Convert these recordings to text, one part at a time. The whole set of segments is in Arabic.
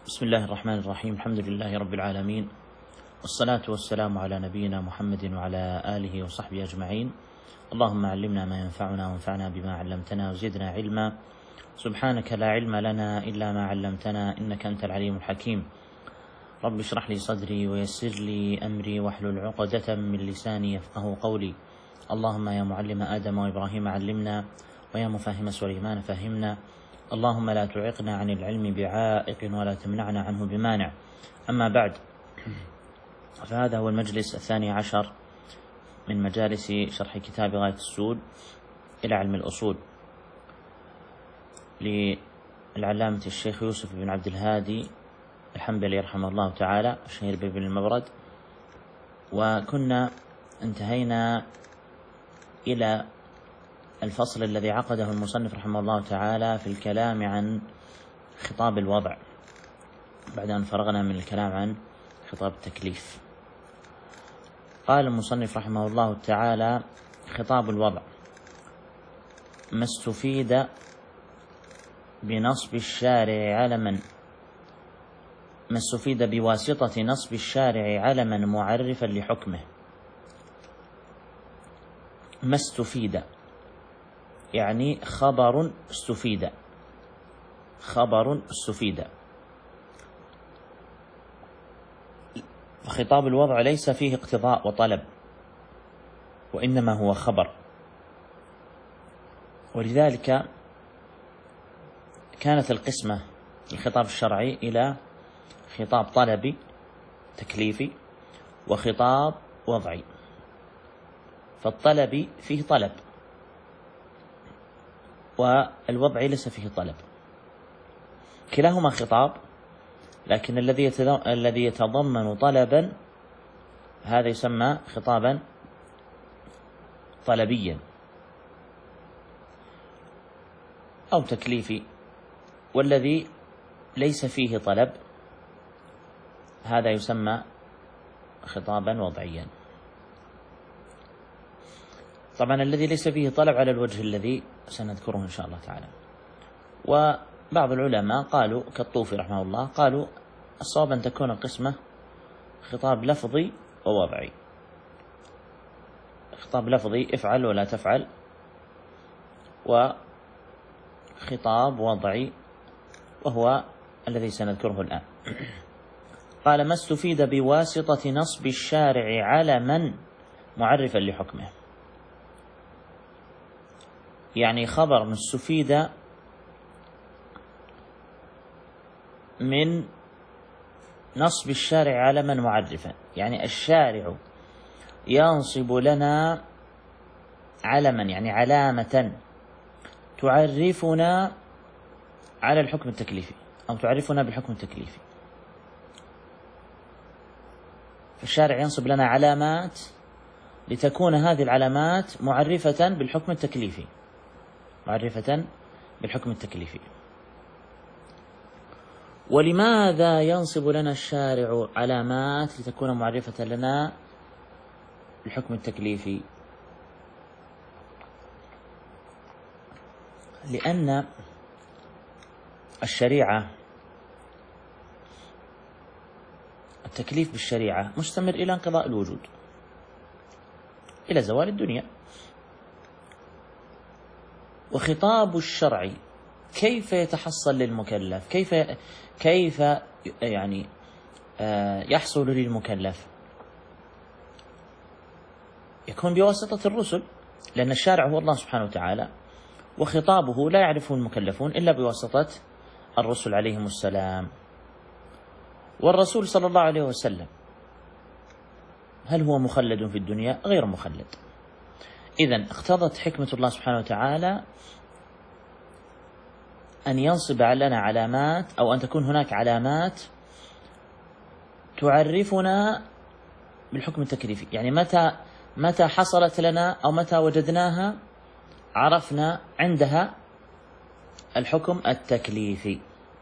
بسم الله الرحمن الرحيم. الحمد لله رب العالمين، والصلاة والسلام على نبينا محمد وعلى آله وصحبه أجمعين. اللهم علمنا ما ينفعنا وانفعنا بما علمتنا وزدنا علما. سبحانك لا علم لنا إلا ما علمتنا إنك أنت العليم الحكيم. رب اشرح لي صدري ويسر لي أمري واحلل عقدة من لساني يفقه قولي. اللهم يا معلم آدم وإبراهيم علمنا، ويا مفهم سليمان فهمنا. اللهم لا تعقنا عن العلم بعائق ولا تمنعنا عنه بمانع. أما بعد، فهذا هو المجلس 12 من مجالس شرح كتاب غاية السود إلى علم الأصول للعلامة الشيخ يوسف بن عبد الهادي الحنبلي رحمه الله تعالى، الشهير بابن المبرد. وكنا انتهينا إلى الفصل الذي عقده المصنف رحمه الله تعالى في الكلام عن خطاب الوضع، بعد أن فرغنا من الكلام عن خطاب التكليف. قال المصنف رحمه الله تعالى: خطاب الوضع ما استفيد بنصب الشارع علما، ما استفيد بواسطة نصب الشارع علما معرفا لحكمه. ما استفيد يعني خبر استفيد، خبر استفيد. خطاب الوضع ليس فيه اقتضاء وطلب، وإنما هو خبر، ولذلك كانت القسمة الخطاب الشرعي إلى خطاب طلبي تكليفي وخطاب وضعي. فالطلبي فيه طلب، والوضعي ليس فيه طلب. كلاهما خطاب، لكن الذي يتضمن طلبا هذا يسمى خطابا طلبيا أو تكليفي، والذي ليس فيه طلب هذا يسمى خطابا وضعيا. طبعا الذي ليس فيه طلب على الوجه الذي سنذكره إن شاء الله تعالى. وبعض العلماء قالوا كالطوفي رحمه الله قالوا الصواب أن تكون القسمة خطاب لفظي ووضعي. خطاب لفظي افعل ولا تفعل، وخطاب وضعي وهو الذي سنذكره الآن. قال: ما استفيد بواسطة نصب الشارع علما معرفا لحكمه، يعني خبر مستفيد من نصب الشارع علما معرفا، يعني الشارع ينصب لنا علما، يعني علامة تعرفنا على الحكم التكليفي أو تعرفنا بالحكم التكليفي. فالشارع ينصب لنا علامات لتكون هذه العلامات معرفة بالحكم التكليفي، معرفة بالحكم التكليفي. ولماذا ينصب لنا الشارع علامات لتكون معرفة لنا بالحكم التكليفي؟ لأن الشريعة، التكليف بالشريعة مستمر إلى انقضاء الوجود، إلى زوال الدنيا. وخطاب الشرع كيف يتحصل للمكلف؟ كيف يعني يحصل للمكلف؟ يكون بواسطة الرسل، لأن الشارع هو الله سبحانه وتعالى، وخطابه لا يعرفه المكلفون إلا بواسطة الرسل عليهم السلام. والرسول صلى الله عليه وسلم هل هو مخلد في الدنيا؟ غير مخلد. إذن اقتضت حكمة الله سبحانه وتعالى أن ينصب لنا علامات، أو أن تكون هناك علامات تعرفنا بالحكم التكليفي. يعني متى حصلت لنا أو متى وجدناها عرفنا عندها الحكم التكليفي.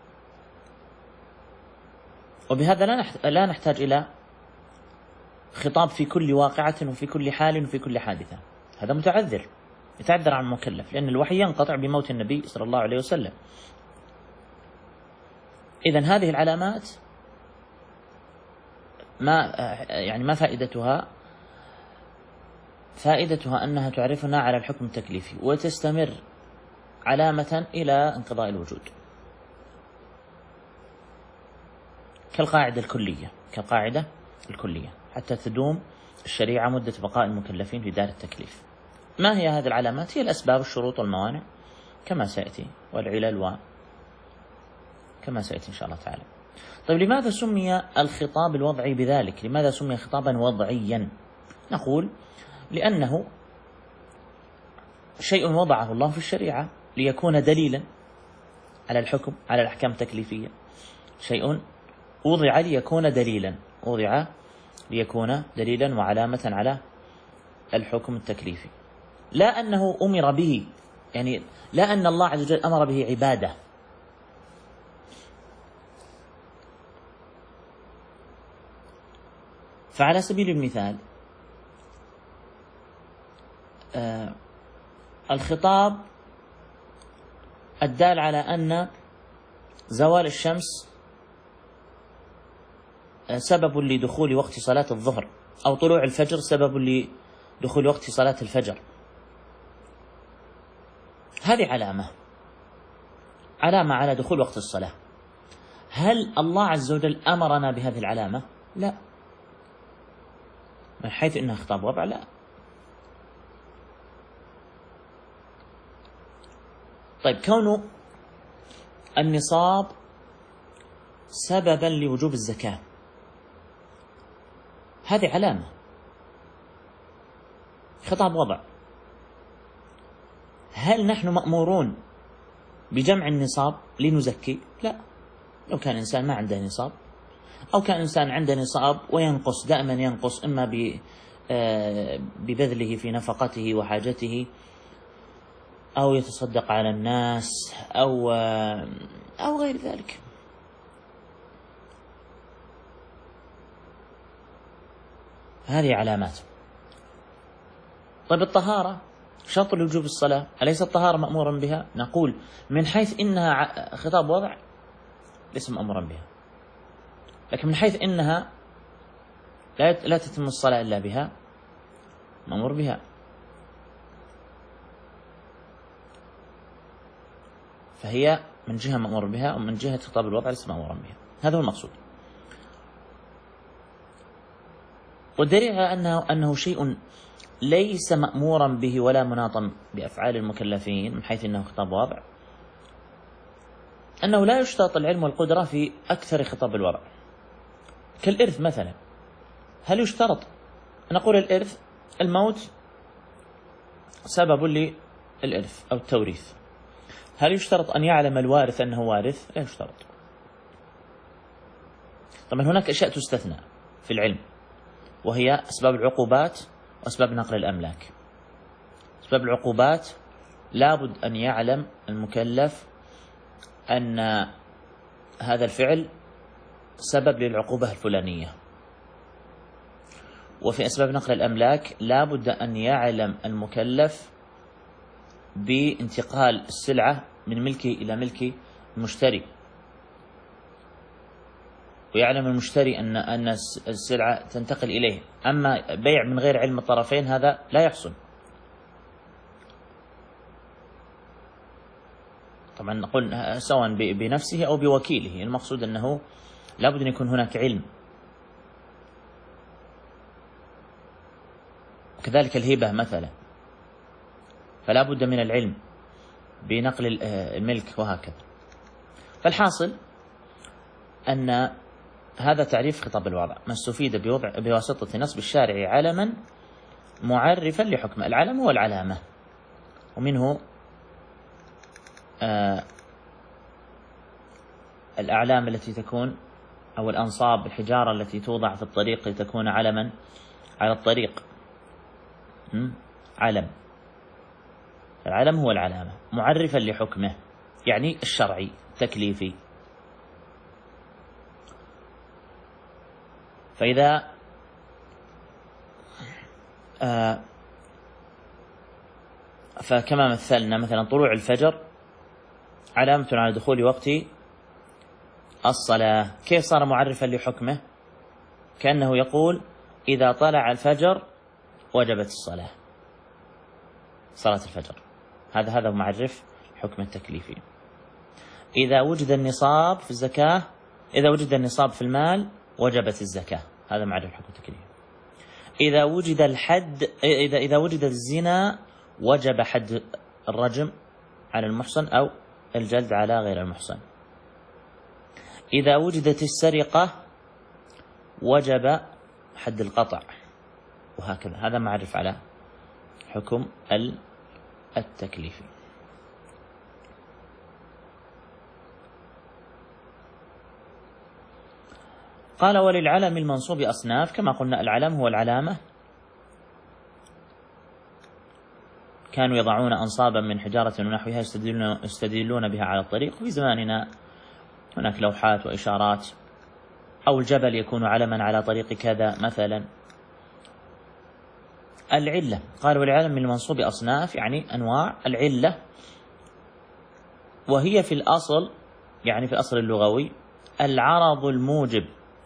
وبهذا لا نحتاج إلى خطاب في كل واقعة وفي كل حال وفي كل حادثة. هذا متعذر، يتعذر عن المكلف، لأن الوحي ينقطع بموت النبي صلى الله عليه وسلم. إذن هذه العلامات ما فائدتها؟ فائدتها أنها تعرفنا على الحكم التكليفي وتستمر علامة إلى انقضاء الوجود، كالقاعدة الكلية حتى تدوم الشريعة مدة بقاء المكلفين في دار التكليف. ما هي هذه العلامات؟ هي الأسباب والشروط والموانع كما سيأتي، والعلل كما سيأتي إن شاء الله تعالى. طيب، لماذا سمي الخطاب الوضعي بذلك؟ لماذا سمي خطابا وضعيا؟ نقول لأنه شيء وضعه الله في الشريعة ليكون دليلا على الحكم، على الأحكام التكليفية. شيء وضع ليكون دليلا وعلامة على الحكم التكليفي، لا أنه أمر به، يعني لا أن الله عز وجل أمر به عبادة. فعلى سبيل المثال الخطاب الدال على أن زوال الشمس سبب لدخول وقت صلاة الظهر، أو طلوع الفجر سبب لدخول وقت صلاة الفجر، هذه علامة على دخول وقت الصلاة. هل الله عز وجل أمرنا بهذه العلامة؟ لا، من حيث إنها خطاب وضع لا. طيب، كون النصاب سببا لوجوب الزكاة هذه علامة، خطاب وضع. هل نحن مأمورون بجمع النصاب لنزكي؟ لا. لو كان إنسان ما عنده نصاب، أو كان إنسان عنده نصاب وينقص، دائما ينقص، إما ببذله في نفقته وحاجته، أو يتصدق على الناس، أو غير ذلك. هذه علامات. طيب، الطهارة شرط لوجوب الصلاة، أليس الطهارة مأمورا بها؟ نقول من حيث إنها خطاب وضع ليس مأمورا بها، لكن من حيث إنها لا تتم الصلاة إلا بها مأمور بها. فهي من جهة مأمور بها، ومن جهة خطاب الوضع ليس مأمورا بها. هذا هو المقصود. والدليل على أنه شيء ليس مأمورا به ولا مناطا بأفعال المكلفين من حيث أنه خطاب وضع، أنه لا يشترط العلم والقدرة في أكثر خطاب الوضع. كالإرث مثلا، هل يشترط أن نقول الإرث الموت سبب للإرث أو التوريث؟ هل يشترط أن يعلم الوارث أنه وارث؟ لا يشترط. طبعا هناك أشياء تستثنى في العلم، وهي أسباب العقوبات وأسباب نقل الأملاك. أسباب العقوبات لابد أن يعلم المكلف أن هذا الفعل سبب للعقوبة الفلانية. وفي أسباب نقل الأملاك لابد أن يعلم المكلف بانتقال السلعة من ملكه إلى ملك المشتري، ويعلم المشتري أن السلعة تنتقل إليه. أما بيع من غير علم الطرفين هذا لا يحصل. طبعا نقول سواء بنفسه أو بوكيله، المقصود أنه لابد أن يكون هناك علم. وكذلك الهبة مثلا، فلا بد من العلم بنقل الملك وهكذا. فالحاصل أن هذا تعريف خطاب الوضع، ما استفيد بواسطة نصب الشارع علما معرفا لحكمه. العلم هو العلامة، ومنه الأعلام التي تكون، أو الأنصاب، الحجارة التي توضع في الطريق لتكون علما على الطريق. علم. العلم هو العلامة معرفا لحكمه، يعني الشرعي التكليفي. فإذا فكما مثلنا، مثلا طلوع الفجر علامة على دخول وقت الصلاة. كيف صار معرفا لحكمه؟ كأنه يقول إذا طلع الفجر وجبت الصلاة، صلاة الفجر. هذا معرف حكم التكليفي. إذا وجد النصاب في الزكاة، إذا وجد النصاب في المال وجبت الزكاة، هذا معرف حكم التكليفي. إذا وجد الحد، إذا وجد الزنا وجب حد الرجم على المحصن أو الجلد على غير المحصن. إذا وجدت السرقة وجب حد القطع، وهكذا. هذا معرف على حكم التكليفي. قال وللعلم المنصوب أصناف. كما قلنا العلم هو العلامة، كانوا يضعون أنصابا من حجارة ونحوها يستدلون بها على الطريق. في زماننا هناك لوحات وإشارات، أو الجبل يكون علما على طريق كذا مثلا. العلة، قال وللعلم المنصوب أصناف، يعني أنواع العلة، وهي في الأصل، يعني في الأصل اللغوي، العرض الموجب.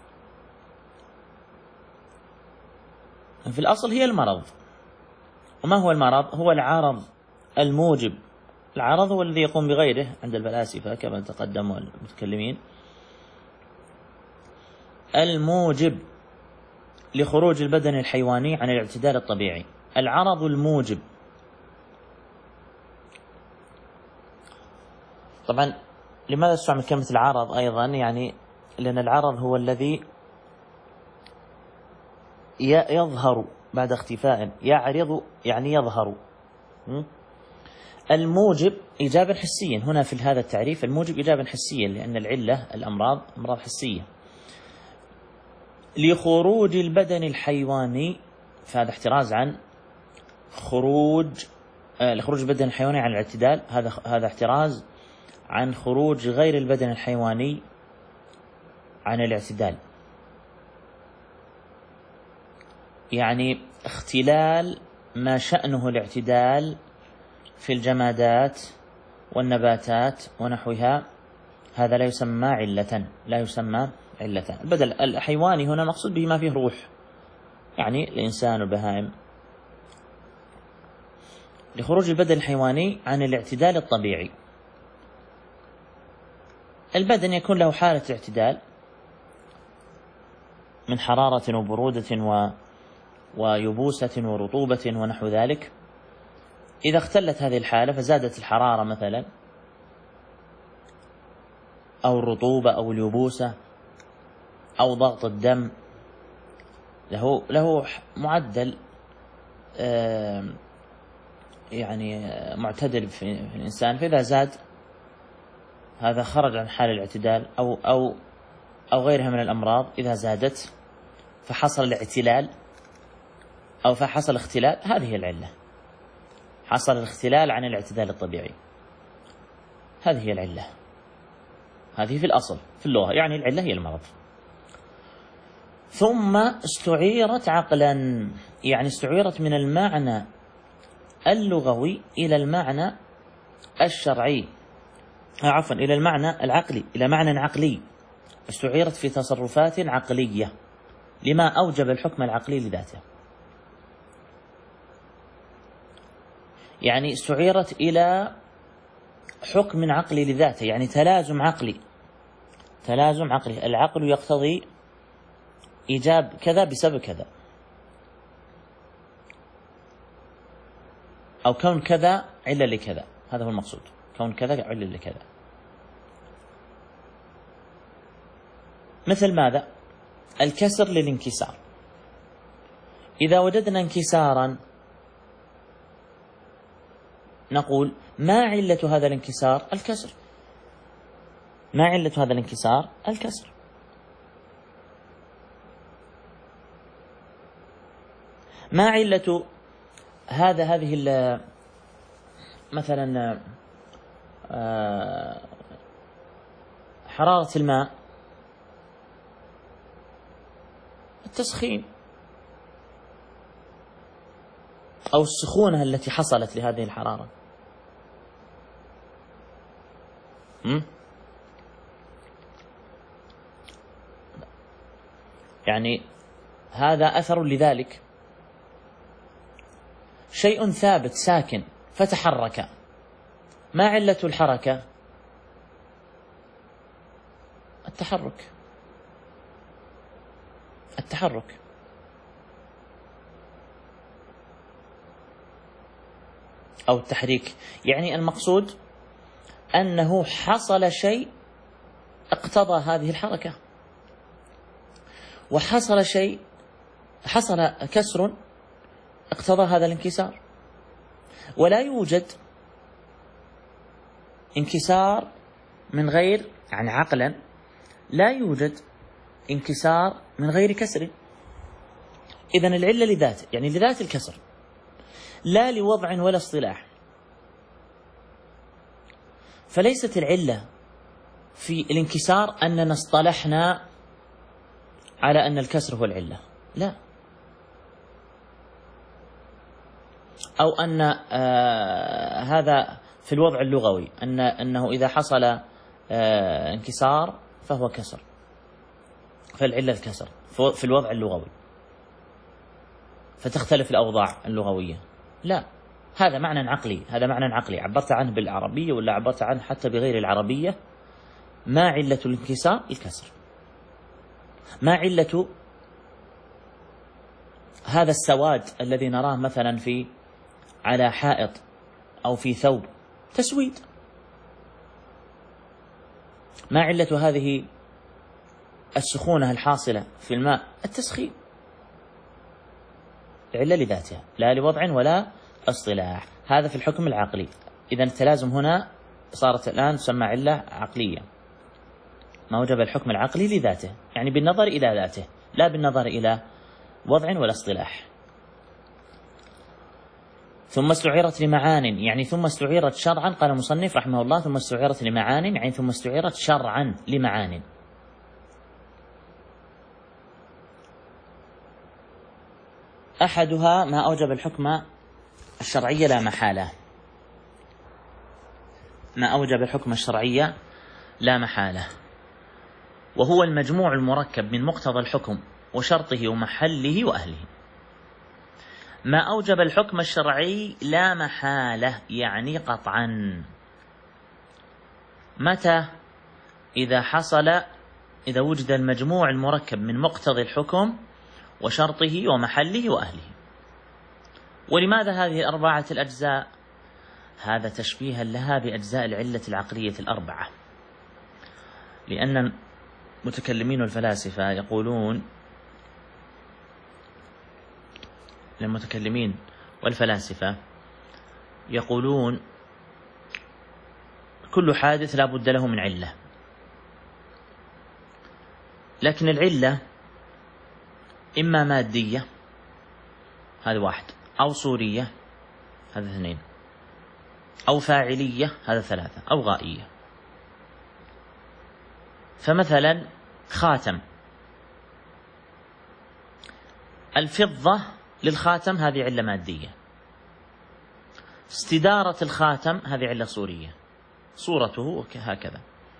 في الأصل هي المرض. وما هو المرض؟ هو العرض الموجب. العرض هو الذي يقوم بغيره عند الفلاسفة كما تقدم المتكلمين، الموجب لخروج البدن الحيواني عن الاعتدال الطبيعي. العرض الموجب. طبعا لماذا استعمل كلمة العرض أيضا؟ يعني لأن العرض هو الذي يظهر بعد اختفاء. يعرض يعني يظهر. الموجب إيجابا حسيا. هنا في هذا التعريف الموجب إيجابا حسيا، لأن العلة الأمراض أمراض حسية. لخروج البدن الحيواني، فهذا احتراز عن خروج البدن الحيواني عن الاعتدال. هذا احتراز عن خروج غير البدن الحيواني عن الاعتدال، يعني اختلال ما شأنه الاعتدال في الجمادات والنباتات ونحوها، هذا لا يسمى علة، لا يسمى علة. البدن الحيواني هنا مقصود به ما فيه روح، يعني الإنسان والبهائم. لخروج البدن الحيواني عن الاعتدال الطبيعي. البدن يكون له حالة اعتدال من حرارة وبرودة ويبوسة ورطوبة ونحو ذلك. إذا اختلت هذه الحالة فزادت الحرارة مثلا أو الرطوبة أو اليبوسة أو ضغط الدم، له معدل يعني معتدل في الإنسان، فإذا زاد هذا خرج عن حال الاعتدال أو غيرها من الأمراض. إذا زادت فحصل الاعتلال أو فحصل اختلال، هذه العلة. حصل الاختلال عن الاعتدال الطبيعي، هذه هي العلة. هذه في الأصل في اللغة، يعني العلة هي المرض. ثم استعيرت عقلا، يعني استعيرت من المعنى اللغوي إلى المعنى الشرعي، عفوا إلى المعنى العقلي، إلى معنى عقلي. استعيرت في تصرفات عقلية لما أوجب الحكم العقلي لذاته. يعني استعيرت إلى حكم عقلي لذاته، يعني تلازم عقلي. تلازم عقلي، العقل يقتضي إيجاب كذا بسبب كذا، أو كون كذا علة لكذا، هذا هو المقصود، كون كذا علة لكذا. مثل ماذا؟ الكسر للانكسار. إذا وجدنا انكسارا نقول ما علة هذا الانكسار؟ الكسر. ما علة هذا الانكسار؟ الكسر. ما علة هذه مثلا حرارة الماء؟ التسخين أو السخونة التي حصلت لهذه الحرارة. يعني هذا أثر لذلك. شيء ثابت ساكن فتحرك، ما علة الحركة؟ التحرك. أو التحريك، يعني المقصود أنه حصل شيء اقتضى هذه الحركة، وحصل شيء، حصل كسر اقتضى هذا الانكسار. ولا يوجد انكسار من غير، يعني عقلا لا يوجد انكسار من غير كسر. إذن العلة لذاته، يعني لذات الكسر، لا لوضع ولا اصطلاح. فليست العلة في الانكسار أننا اصطلحنا على أن الكسر هو العلة، لا، أو أن هذا في الوضع اللغوي أنه إذا حصل انكسار فهو كسر، فالعلة الكسر في الوضع اللغوي، فتختلف الأوضاع اللغوية. لا، هذا معنى عقلي، عبرت عنه بالعربية ولا عبرت عنه حتى بغير العربية. ما علة الانكسار؟ الكسر. ما علة هذا السواد الذي نراه مثلا على حائط أو في ثوب؟ تسويد. ما علة هذه السخونة الحاصلة في الماء؟ التسخين. العلة لذاتها لا لوضع ولا اصطلاح. هذا في الحكم العقلي. إذا التلازم هنا صارت الآن تسمى علة عقلية، ما وجب الحكم العقلي لذاته، يعني بالنظر إلى ذاته لا بالنظر إلى وضع ولا اصطلاح. ثم استعيرت لمعان، يعني ثم استعيرت شرعا، قال المصنف رحمه الله ثم استعيرت لمعان، يعني ثم استعيرت شرعا لمعان. أحدها ما أوجب الحكم الشرعي لا محالة، ما أوجب الحكم الشرعي لا محالة، وهو المجموع المركب من مقتضى الحكم وشرطه ومحله وأهله. ما أوجب الحكم الشرعي لا محالة، يعني قطعا. متى؟ إذا وجد المجموع المركب من مقتضى الحكم وشرطه ومحله وأهله. ولماذا هذه الأربعة الأجزاء؟ هذا تشبيها لها بأجزاء العلة العقلية الأربعة، لأن المتكلمين والفلاسفة يقولون، المتكلمين والفلاسفة يقولون كل حادث لا بد له من علة، لكن العلة إما مادية، هذا واحد، أو صورية، هذا اثنين، أو فاعلية، هذا ثلاثة، أو غائية. فمثلا خاتم، الفضة للخاتم هذه علة مادية، استدارة الخاتم هذه علة صورية، صورته هكذا.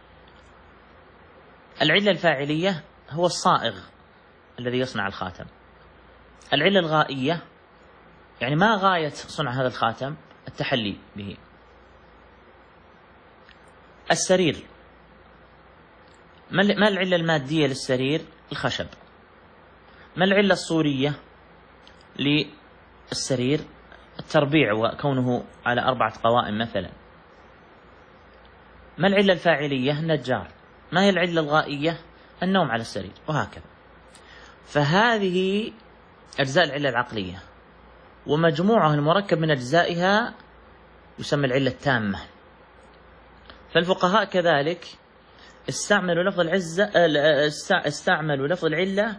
العلة الفاعلية هو الصائغ الذي يصنع الخاتم. العلة الغائية يعني ما غاية صنع هذا الخاتم؟ التحلي به. السرير، ما العلة المادية للسرير؟ الخشب. ما العلة الصورية للسرير؟ التربيع وكونه على 4 قوائم مثلا. ما العلة الفاعلية؟ النجار. ما هي العلة الغائية؟ النوم على السرير، وهكذا. فهذه أجزاء العلة العقلية، ومجموعها المركب من أجزائها يسمى العلة التامة. فالفقهاء كذلك استعملوا لفظ العلة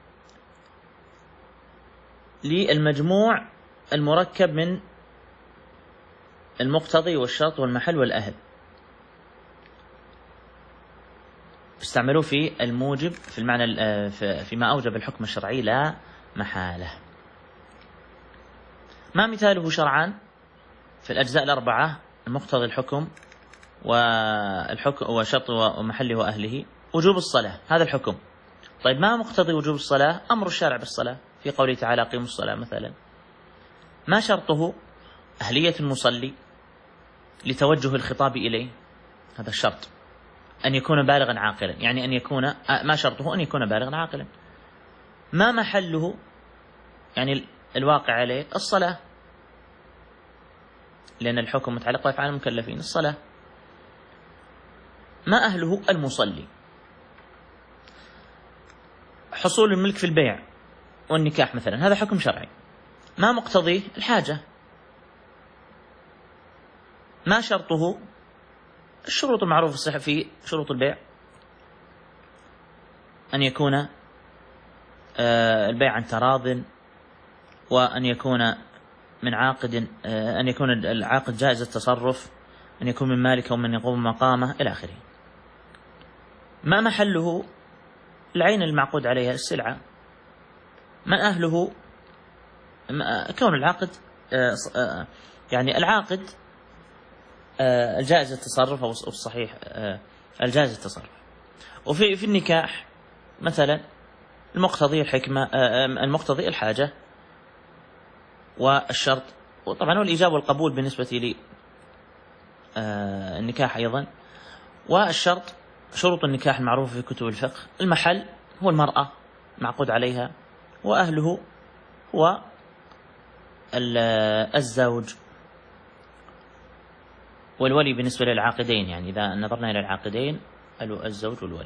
للمجموع المركب من المقتضي والشرط والمحل والأهل، استعملوه في الموجب، في المعنى فيما أوجب الحكم الشرعي لا محالة. ما مثاله شرعا في الأجزاء الأربعة؟ المقتضي الحكم وشرط ومحله وأهله. وجوب الصلاة هذا الحكم، طيب ما مقتضي وجوب الصلاة؟ أمر الشارع بالصلاة في قوله تعالى أقيموا الصلاة مثلا. ما شرطه؟ أهلية المصلي لتوجه الخطاب إليه، هذا الشرط، أن يكون بالغا عاقلا، يعني أن يكون، ما شرطه أن يكون بالغا عاقلا. ما محله؟ يعني الواقع عليه الصلاة، لأن الحكم متعلق بأفعال المكلفين الصلاة. ما أهله؟ المصلي. حصول الملك في البيع والنكاح مثلا، هذا حكم شرعي. ما مقتضيه؟ الحاجة. ما شرطه؟ الشروط المعروفة في شروط البيع، أن يكون البيع عن تراض، وأن يكون من عاقد، أن يكون العاقد جائز التصرف، أن يكون من مالك ومن يقوم مقامه إلى آخره. ما محله؟ العين المعقود عليها السلعة. من أهله؟ كون العاقد يعني العاقد الجائز التصرف، أو الصحيح الجائز التصرف. وفي النكاح مثلا المقتضي الحكمة، المقتضي الحاجة والشرط، وطبعا والإجابة والقبول بالنسبة لي النكاح أيضا. والشرط شروط النكاح المعروفة في كتب الفقه. المحل هو المرأة معقود عليها، وأهله هو الزوج والولي بالنسبة للعاقدين، يعني إذا نظرنا إلى العاقدين الزوج والولي.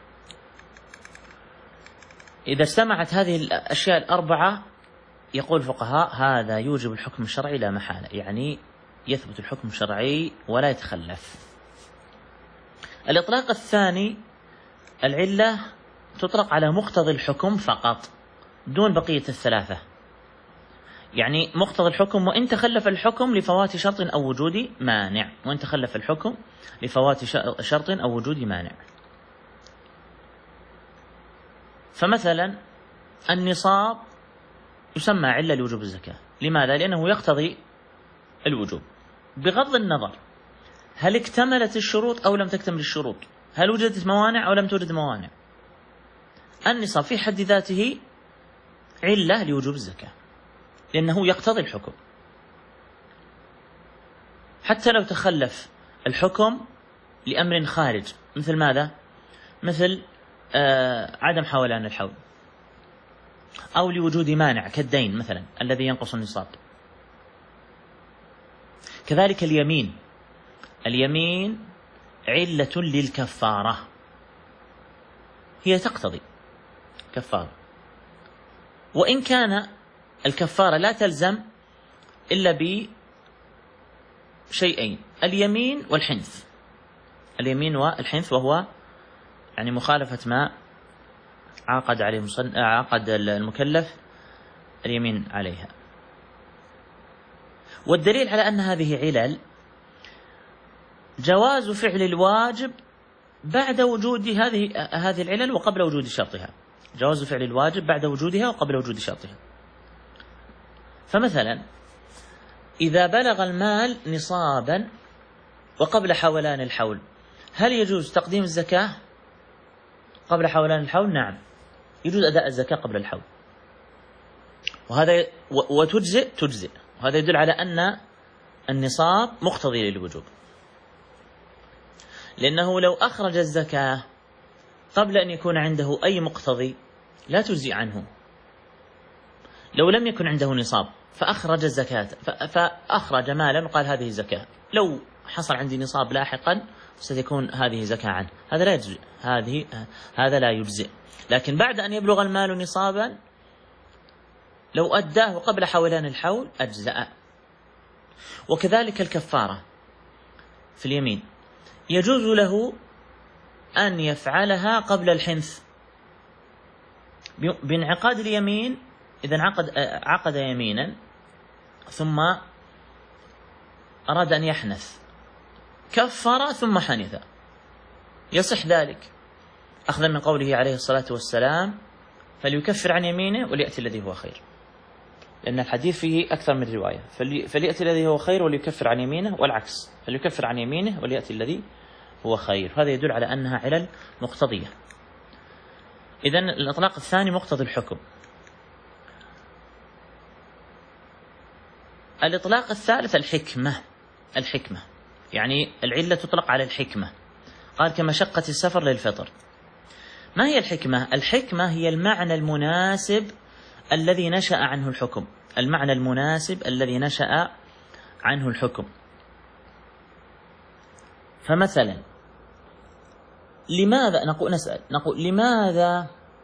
إذا اجتمعت هذه الأشياء الأربعة يقول الفقهاء هذا يوجب الحكم الشرعي لا محالة، يعني يثبت الحكم الشرعي ولا يتخلف. الإطلاق الثاني، العلة تطلق على مقتضى الحكم فقط دون بقية الثلاثة، يعني مقتضى الحكم وإن تخلف الحكم لفوات شرط أو وجود مانع، وإن تخلف الحكم لفوات شرط أو وجود مانع. فمثلا النصاب يسمى علة لوجوب الزكاة. لماذا؟ لأنه يقتضي الوجوب بغض النظر هل اكتملت الشروط أو لم تكتمل الشروط، هل وجدت موانع أو لم توجد موانع. النصاب في حد ذاته علة لوجوب الزكاة لأنه يقتضي الحكم، حتى لو تخلف الحكم لأمر خارج، مثل ماذا؟ مثل عدم حولان الحول، أو لوجود مانع كالدين مثلا الذي ينقص النصاب. كذلك اليمين، اليمين علة للكفارة، هي تقتضي كفارة، وإن كان الكفارة لا تلزم إلا بشيئين، اليمين والحنث. اليمين والحنث وهو يعني مخالفة ما عقد عليه عقد المكلف اليمين عليها. والدليل على أن هذه علل جواز فعل الواجب بعد وجود هذه العلل وقبل وجود شرطها، جواز فعل الواجب بعد وجودها وقبل وجود شرطها. فمثلا إذا بلغ المال نصابا وقبل حولان الحول، هل يجوز تقديم الزكاة قبل حولان الحول؟ نعم، يجوز أداء الزكاة قبل الحول، وهذا تجزئ، وهذا يدل على أن النصاب مقتضي للوجوب، لأنه لو أخرج الزكاة قبل أن يكون عنده أي مقتضي لا تجزي عنه. لو لم يكن عنده نصاب فأخرج الزكاة، فأخرج مالا وقال هذه زكاة، لو حصل عندي نصاب لاحقا ستكون هذه زكاة عنه، هذا لا يجزئ، هذا لا يجزئ. لكن بعد أن يبلغ المال نصابا لو أداه قبل حولان الحول أجزأ. وكذلك الكفارة في اليمين يجوز له أن يفعلها قبل الحنث بانعقاد اليمين. إذا عقد يمينا ثم أراد أن يحنث، كفر ثم حنث، يصح ذلك أخذا من قوله عليه الصلاة والسلام فليكفر عن يمينه وليأتي الذي هو خير، لأن الحديث فيه أكثر من رواية، فليأتي الذي هو خير وليكفر عن يمينه، والعكس فليكفر عن يمينه وليأتي الذي هو خير. هذا يدل على أنها علل مقتضية. إذن الإطلاق الثاني مقتضي الحكم. الإطلاق الثالث الحكمة يعني العلة تطلق على الحكمة. قال كمشقة السفر للفطر. ما هي الحكمة؟ الحكمة هي المعنى المناسب الذي نشأ عنه الحكم، المعنى المناسب الذي نشأ عنه الحكم. فمثلا لماذا نقول لماذا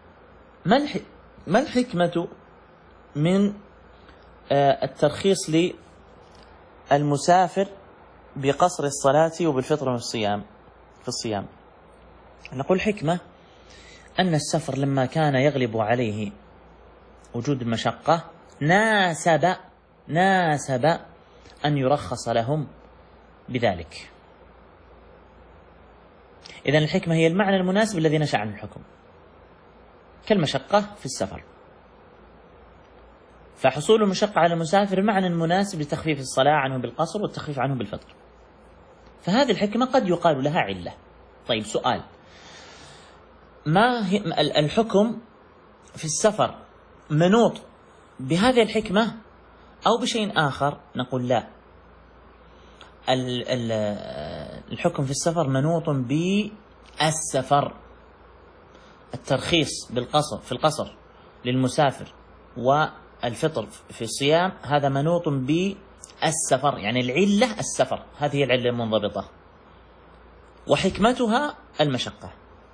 ما الحكمة من الترخيص للمسافر بقصر الصلاة وبالفطر في الصيام؟ نقول حكمة أن السفر لما كان يغلب عليه وجود المشقة ناسب أن يرخص لهم بذلك. إذن الحكمة هي المعنى المناسب الذي نشأ عنه الحكم، كالمشقة في السفر، فحصول المشقة على المسافر المعنى المناسب لتخفيف الصلاة عنه بالقصر والتخفيف عنه بالفطر. فهذه الحكمة قد يقال لها علة. طيب سؤال، ما هي الحكم في السفر منوط بهذه الحكمة أو بشيء آخر؟ نقول لا، الحكم في السفر منوط بالسفر. الترخيص في القصر للمسافر والفطر في الصيام هذا منوط بالسفر، يعني العلة السفر، هذه العلة المنضبطة، وحكمتها المشقة،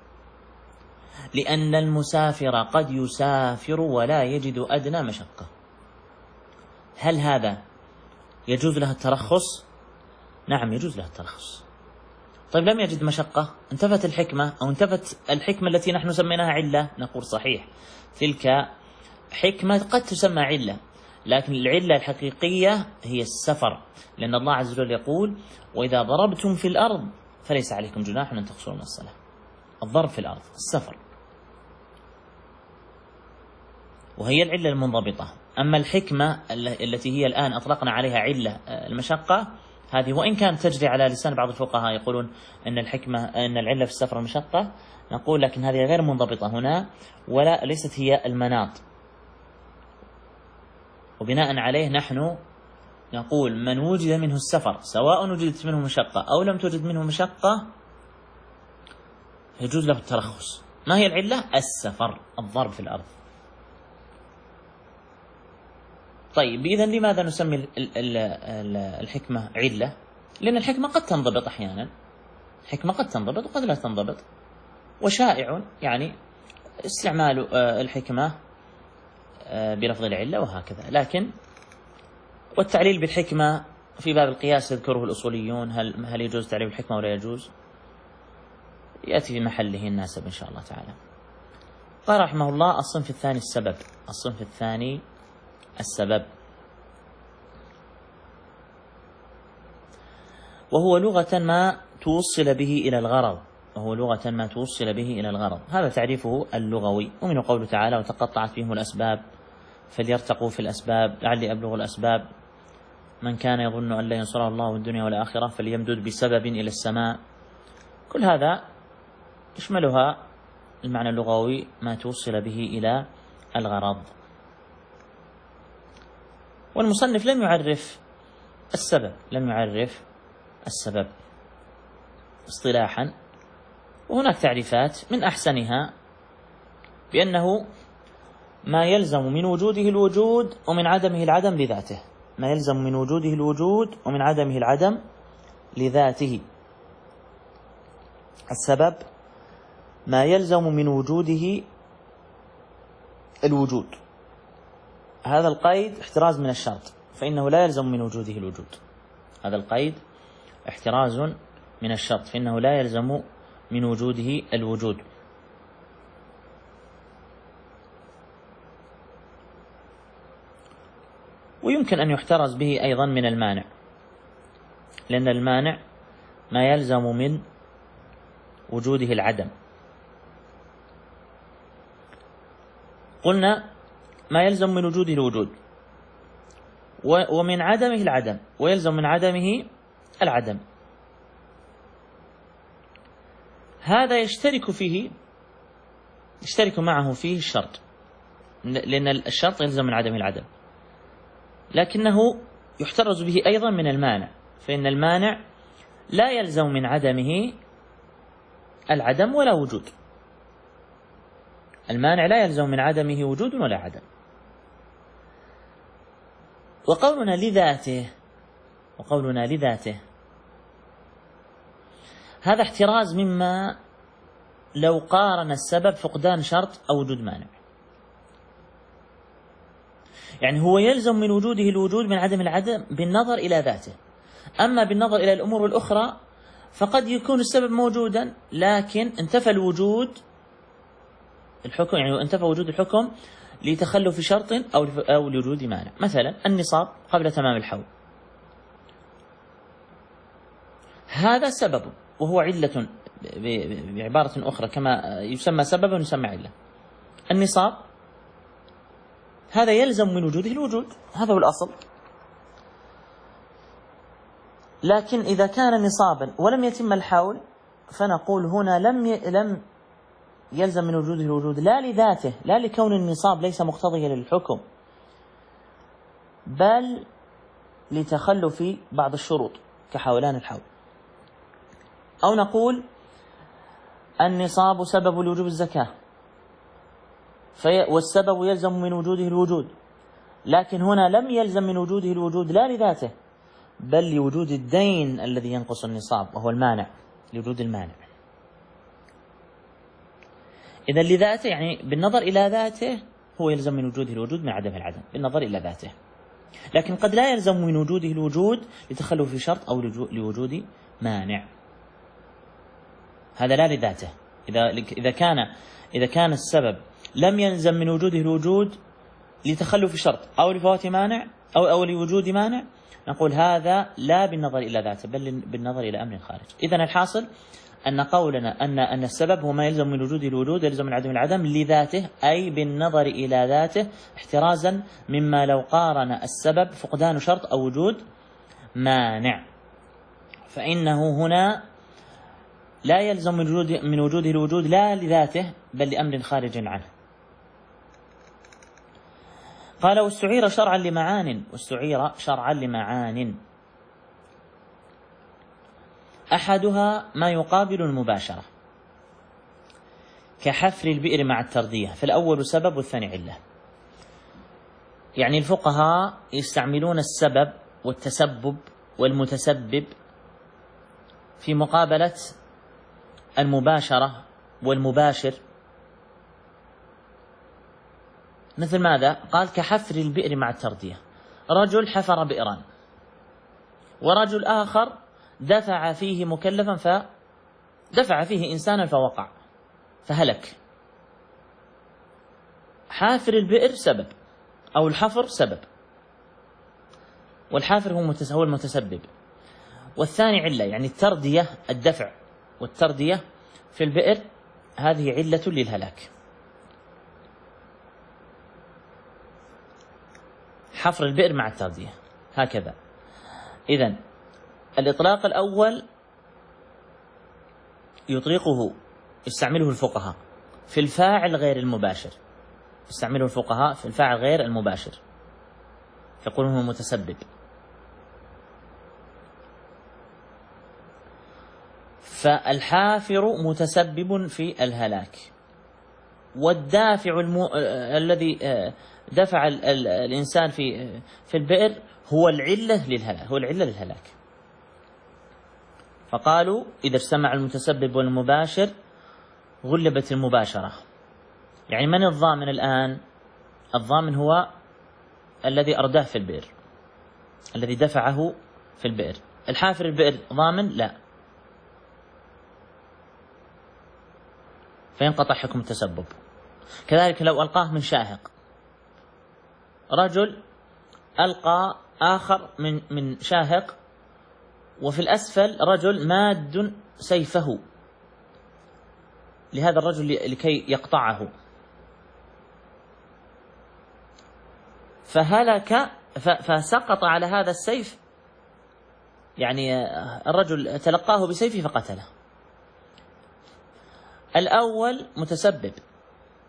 لأن المسافر قد يسافر ولا يجد أدنى مشقة. هل هذا يجوز له الترخص؟ نعم يجوز له الترخص. طيب لم يجد مشقة، انتفت الحكمة أو انتفت الحكمة التي نحن سميناها علة؟ نقول صحيح، تلك حكمة قد تسمى علة، لكن العلة الحقيقية هي السفر، لأن الله عز وجل يقول وإذا ضربتم في الأرض فليس عليكم جناح أن تقصروا من الصلاة. الضرب في الأرض السفر، وهي العلة المنضبطة. أما الحكمة التي هي الآن أطلقنا عليها علة المشقة، هذه وإن كانت تجري على لسان بعض الفقهاء يقولون أن العلة في السفر مشقة، نقول لكن هذه غير منضبطة هنا، ولا ليست هي المناط. وبناء عليه نحن نقول من وجد منه السفر سواء وجدت منه مشقة أو لم توجد منه مشقة يجوز له الترخص. ما هي العلة؟ السفر، الضرب في الأرض. طيب إذن لماذا نسمي الحكمة علة؟ لأن الحكمة قد تنضبط أحيانا، الحكمة قد تنضبط وقد لا تنضبط، وشائع يعني استعمال الحكمة بلفظ العلة وهكذا. لكن والتعليل بالحكمة في باب القياس يذكره الأصوليون، هل يجوز تعليل الحكمة ولا يجوز؟ يأتي في محله الناسب إن شاء الله تعالى. قال رحمه الله الصنف الثاني السبب. الصنف الثاني السبب، وهو لغة ما توصل به إلى الغرض، وهو لغة ما توصل به إلى الغرض. هذا تعريفه اللغوي. ومنه قوله تعالى وتقطعت بهم الأسباب فليرتقوا في الأسباب لعلي أبلغ الأسباب، من كان يظن أن لا ينصره الله في الدنيا والآخرة فليمدد بسبب إلى السماء. كل هذا يشملها المعنى اللغوي ما توصل به إلى الغرض. والمصنف لم يعرف السبب اصطلاحا، وهناك تعريفات من أحسنها بأنه ما يلزم من وجوده الوجود ومن عدمه العدم لذاته، ما يلزم من وجوده الوجود ومن عدمه العدم لذاته. السبب ما يلزم من وجوده الوجود، هذا القيد احتراز من الشرط، فإنه لا يلزم من وجوده الوجود. هذا القيد احتراز من الشرط، فإنه لا يلزم من وجوده الوجود. ويمكن أن يحترز به أيضا من المانع، لأن المانع ما يلزم من وجوده العدم. قلنا ما يلزم من وجوده الوجود ومن عدمه العدم، ويلزم من عدمه العدم. هذا يشترك فيه يشترك معه فيه الشرط، لأن الشرط يلزم من عدمه العدم، لكنه يحترز به أيضا من المانع، فإن المانع لا يلزم من عدمه العدم ولا وجود. المانع لا يلزم من عدمه وجود ولا عدم. وقولنا لذاته هذا احتراز مما لو قارن السبب فقدان شرط أو وجود مانع. يعني هو يلزم من وجوده الوجود من عدم العدم بالنظر إلى ذاته، أما بالنظر إلى الأمور الأخرى فقد يكون السبب موجودا لكن انتفى الوجود الحكم، يعني انتفى وجود الحكم لتخلف شرط أو لوجود مانع. مثلا النصاب قبل تمام الحول، هذا سبب وهو علة بعبارة أخرى، كما يسمى سببا ويسمى علة. النصاب هذا يلزم من وجوده الوجود، هذا هو الأصل. لكن إذا كان نصابا ولم يتم الحول فنقول هنا لم يلزم من وجوده الوجود، لا لذاته، لا لكون النصاب ليس مقتضيا للحكم، بل لتخلف بعض الشروط كحولان الحول. أو نقول النصاب سبب لوجوب الزكاة، والسبب يلزم من وجوده الوجود، لكن هنا لم يلزم من وجوده الوجود لا لذاته بل لوجود الدين الذي ينقص النصاب وهو المانع، لوجود المانع. إذا لذاته يعني بالنظر إلى ذاته هو يلزم من وجوده الوجود من عدم العدم بالنظر إلى ذاته، لكن قد لا يلزم من وجوده الوجود لتخلف شرط أو لوجود مانع. هذا لا لذاته. إذا كان السبب لم يلزم من وجوده الوجود لتخلف شرط أو لفوات مانع أو لوجود مانع، نقول هذا لا بالنظر إلى ذاته بل بالنظر إلى أمر خارج. إذن الحاصل أن قولنا أن السبب هو ما يلزم من وجوده الوجود يلزم من عدم العدم لذاته، أي بالنظر إلى ذاته، احترازا مما لو قارن السبب فقدان شرط أو وجود مانع، فإنه هنا لا يلزم من وجوده الوجود لا لذاته بل لأمر خارج عنه. قال واستعير شرعا لمعان أحدها ما يقابل المباشرة كحفر البئر مع التردية، فالأول سبب والثاني علة. يعني الفقهاء يستعملون السبب والتسبب والمتسبب في مقابلة المباشرة والمباشر. مثل ماذا؟ قال كحفر البئر مع التردية، رجل حفر بئرا ورجل آخر دفع فيه مكلفا فدفع فيه إنسانا فوقع فهلك. حافر البئر سبب أو الحفر سبب، والحافر هو المتسبب، والثاني علة، يعني التردية الدفع والتردية في البئر هذه علة للهلاك. حفر البئر مع التردية هكذا. إذن الإطلاق الأول يستعمله الفقهاء في الفاعل غير المباشر، يستعمله الفقهاء في الفاعل غير المباشر، يقولون هو متسبب. فالحافر متسبب في الهلاك، والدافع الذي دفع الإنسان في البئر هو العلة للهلاك. فقالوا إذا اجتمع المتسبب والمباشر غلبت المباشرة. يعني من الضامن الآن؟ الضامن هو الذي أرداه في البئر، الذي دفعه في البئر. الحافر البئر ضامن؟ لا، فينقطع حكم التسبب. كذلك لو ألقاه من شاهق، رجل ألقى آخر من شاهق وفي الأسفل رجل ماد سيفه لهذا الرجل لكي يقطعه، فهلك فسقط على هذا السيف، يعني الرجل تلقاه بسيفه فقتله. الأول متسبب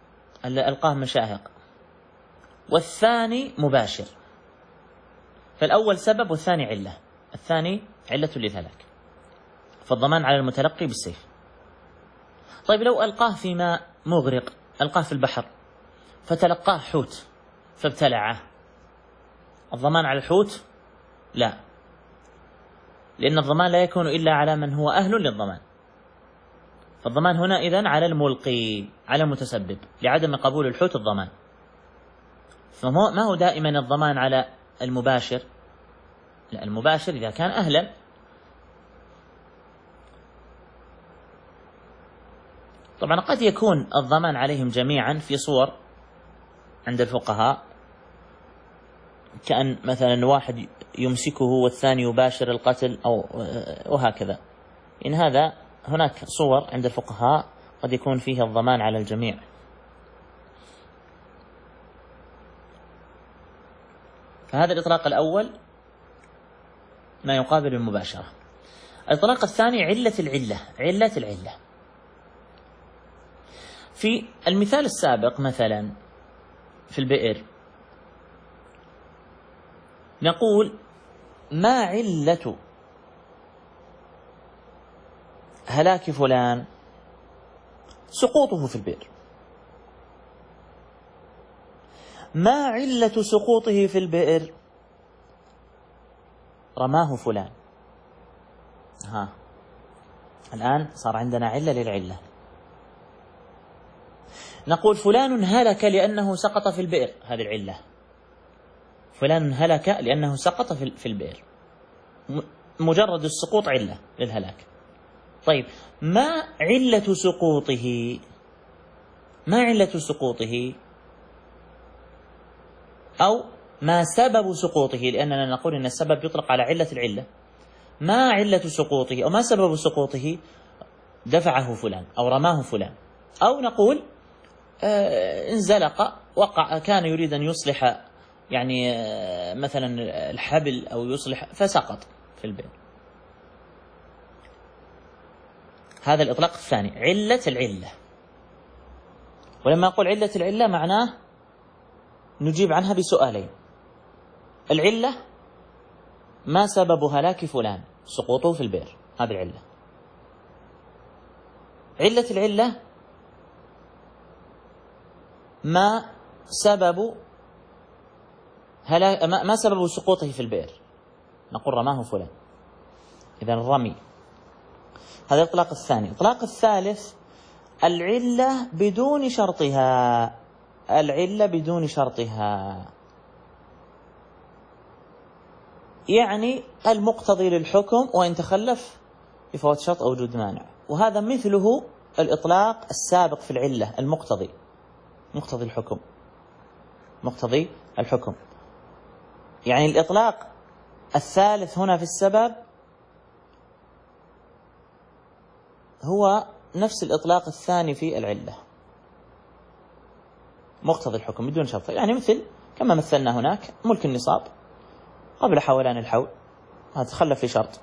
ألقاه مشاهق، والثاني مباشر. فالأول سبب والثاني علة، الثاني علة للهلاك، فالضمان على المتلقي بالسيف. طيب لو ألقاه في ماء مغرق، ألقاه في البحر فتلقاه حوت فابتلعه، الضمان على الحوت؟ لا، لأن الضمان لا يكون إلا على من هو أهل للضمان. فالضمان هنا إذن على الملقي، على المتسبب، لعدم قبول الحوت الضمان. فما هو دائما الضمان على المباشر، لا، المباشر إذا كان أهلا. طبعا قد يكون الضمان عليهم جميعا في صور عند الفقهاء، كأن مثلا واحد يمسكه والثاني يباشر القتل أو وهكذا. إن هذا هناك صور عند الفقهاء قد يكون فيها الضمان على الجميع. فهذا الإطلاق الأول ما يقابل المباشرة. الإطلاق الثاني علة العلة. في المثال السابق مثلا في البئر نقول ما علة هلاك فلان؟ سقوطه في البئر. ما علة سقوطه في البئر؟ رماه فلان. الآن صار عندنا علة للعلة. نقول فلان هلك لأنه سقط في البئر، هذه العلة. فلان هلك لأنه سقط في البئر، مجرد السقوط علة للهلاك. طيب ما علة سقوطه؟ ما علة سقوطه؟ أو ما سبب سقوطه؟ لأننا نقول إن السبب يطلق على علة العلة. ما علة سقوطه أو ما سبب سقوطه؟ دفعه فلان أو رماه فلان. أو نقول انزلق، وقع، كان يريد أن يصلح يعني مثلا الحبل أو يصلح فسقط في البئر. هذا الإطلاق الثاني، علة العلة. ولما أقول علة العلة معناه نجيب عنها بسؤالين. العلة ما سبب هلاك فلان؟ سقوطه في البئر، هذه العلة. علة العلة ما سبب ما سبب سقوطه في البئر؟ نقول رماه فلان. إذن الرمي. هذا الإطلاق الثاني. الإطلاق الثالث العلة بدون شرطها. العلة بدون شرطها يعني المقتضي للحكم وإن تخلف بفوات شرط أو وجود مانع. وهذا مثله الإطلاق السابق في العلة، المقتضي، مقتضي الحكم، مقتضي الحكم. يعني الإطلاق الثالث هنا في السبب هو نفس الإطلاق الثاني في العلة، مقتضي الحكم بدون شرط. يعني مثل كما مثلنا هناك ملك النصاب قبل حولان الحول، هذا تخلف لشرط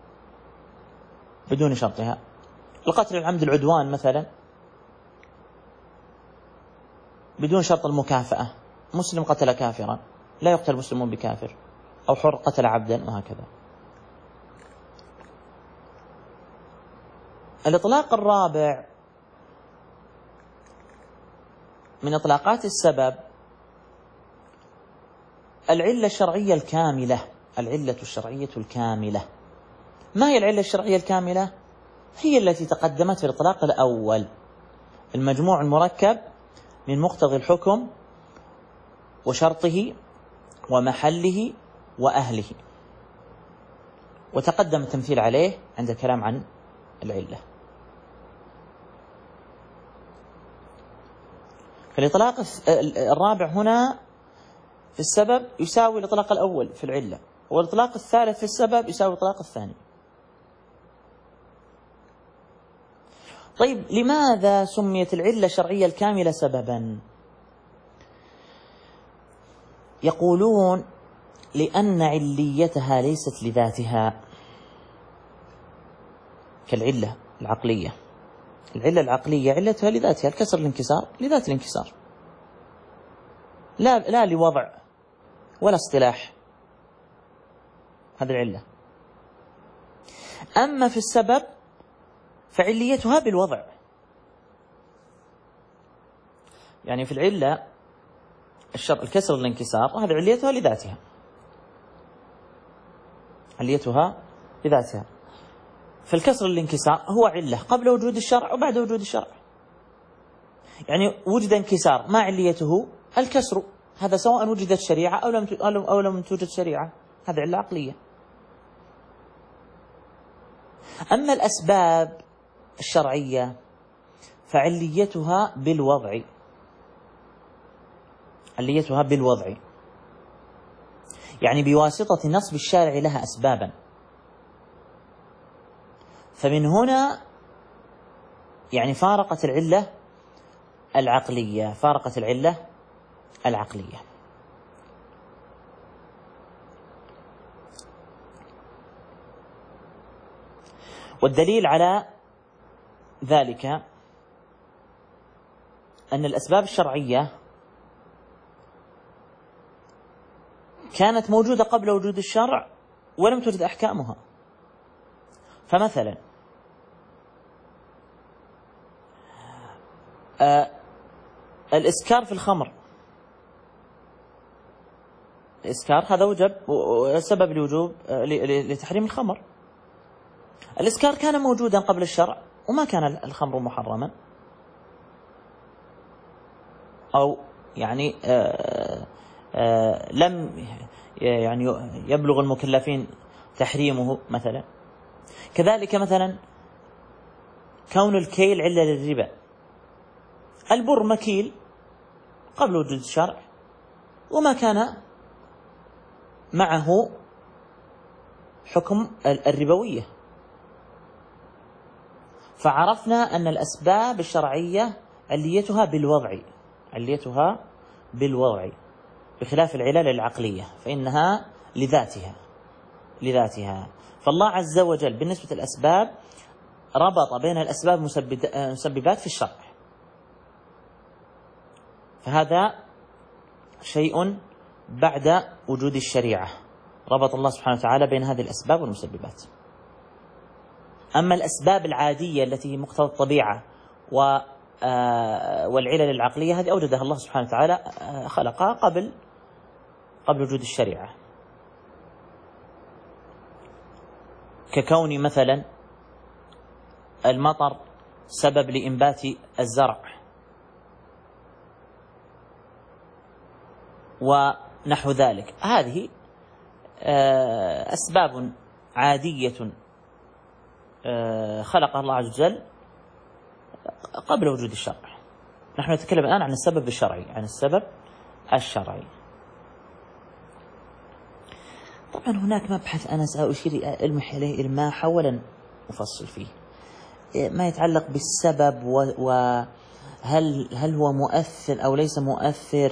بدون شرطها. القتل العمد العدوان مثلا بدون شرط المكافأة، مسلم قتل كافرا لا يقتل مسلم بكافر، أو حر قتل عبدا، وهكذا. الإطلاق الرابع من إطلاقات السبب العلة الشرعية الكاملة. العلة الشرعية الكاملة. ما هي العلة الشرعية الكاملة؟ هي التي تقدمت في الإطلاق الأول، المجموع المركب من مقتضي الحكم وشرطه ومحله وأهله، وتقدم التمثيل عليه عند الكلام عن العلة. فالإطلاق الرابع هنا في السبب يساوي الإطلاق الأول في العلة، والإطلاق الثالث في السبب يساوي الإطلاق الثاني. طيب لماذا سميت العلة الشرعية الكاملة سببا؟ يقولون لأن عليتها ليست لذاتها كالعلة العقلية. العلة العقلية علتها لذاتها، الكسر الانكسار لذات الانكسار، لا لوضع ولا اصطلاح، هذه العلة. أما في السبب فعليتها بالوضع، يعني في العلة الكسر الانكسار، وهذه عليتها لذاتها، عليتها لذاتها. فالكسر الانكسار هو علة قبل وجود الشرع وبعد وجود الشرع، يعني وجد انكسار ما عليته الكسر، هذا سواء وجدت شريعة أو لم توجد شريعة، هذا علة عقلية. أما الأسباب الشرعية فعليتها بالوضع، عليتها بالوضع، يعني بواسطة نصب الشارع لها أسبابا. فمن هنا يعني فارقت العلة العقلية، فارقت العلة العقلية. والدليل على ذلك أن الأسباب الشرعية كانت موجودة قبل وجود الشرع ولم توجد أحكامها. فمثلا الإسكار في الخمر، الإسكار هذا وجب سبب لوجوب لتحريم الخمر. الإسكار كان موجودا قبل الشرع وما كان الخمر محرما، أو يعني لم يعني يبلغ المكلفين تحريمه مثلا. كذلك مثلا كون الكيل علة للربا، البر مكيل قبل وجود الشرع وما كان معه حكم الربوية. فعرفنا أن الأسباب الشرعية عليتها بالوضع، عليتها بالوضع، بخلاف العلل العقلية فإنها لذاتها. فالله عز وجل بالنسبة للأسباب ربط بين الأسباب مسببات في الشرع، فهذا شيء بعد وجود الشريعة، ربط الله سبحانه وتعالى بين هذه الأسباب والمسببات. أما الأسباب العادية التي هي مقتضى الطبيعة والعلل العقلية، هذه أوجدها الله سبحانه وتعالى، خلقها قبل وجود الشريعة، ككون مثلا المطر سبب لإنبات الزرع ونحو ذلك. هذه أسباب عادية خلقها الله عز وجل قبل وجود الشرع. نحن نتكلم الآن عن السبب الشرعي، عن السبب الشرعي. طبعا هناك مبحث أنا سأشير ألمح إليه ما حاولا أفصل فيه، ما يتعلق بالسبب وهل هو مؤثر أو ليس مؤثر،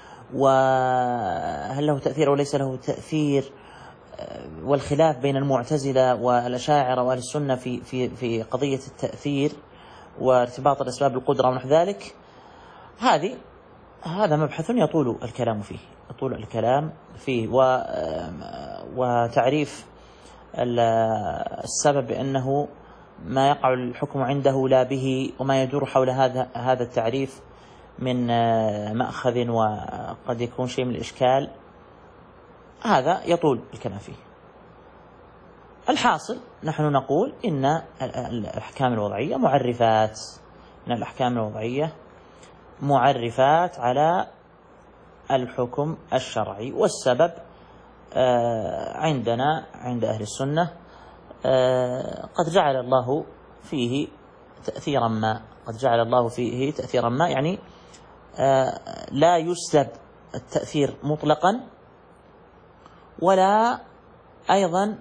وهل له تأثير أو ليس له تأثير، والخلاف بين المعتزلة والأشاعرة وأهل السنة في قضية التأثير وارتباط الأسباب بالقدرة ونحو ذلك. هذا مبحث يطول الكلام فيه، وتعريف السبب بأنه ما يقع الحكم عنده لا به، وما يدور حول هذا التعريف من مأخذ وقد يكون شيء من الإشكال، هذا يطول الكلام فيه. الحاصل نحن نقول إن الأحكام الوضعية معرفات، إن الأحكام الوضعية معرفات على الحكم الشرعي. والسبب عندنا عند أهل السنة قد جعل الله فيه تأثيرا ما، يعني لا يسلب التأثير مطلقا، ولا أيضا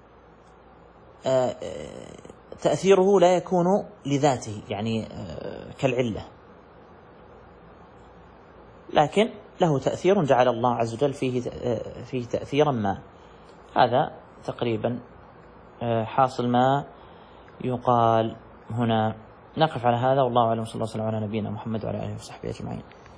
تأثيره لا يكون لذاته يعني كالعلة، لكن له تأثير جعل الله عز وجل فيه تأثيرا ما. هذا تقريبا حاصل ما يقال هنا. نقف على هذا، والله أعلم، صلى الله عليه وسلم على نبينا محمد وعلى آله وصحبه أجمعين.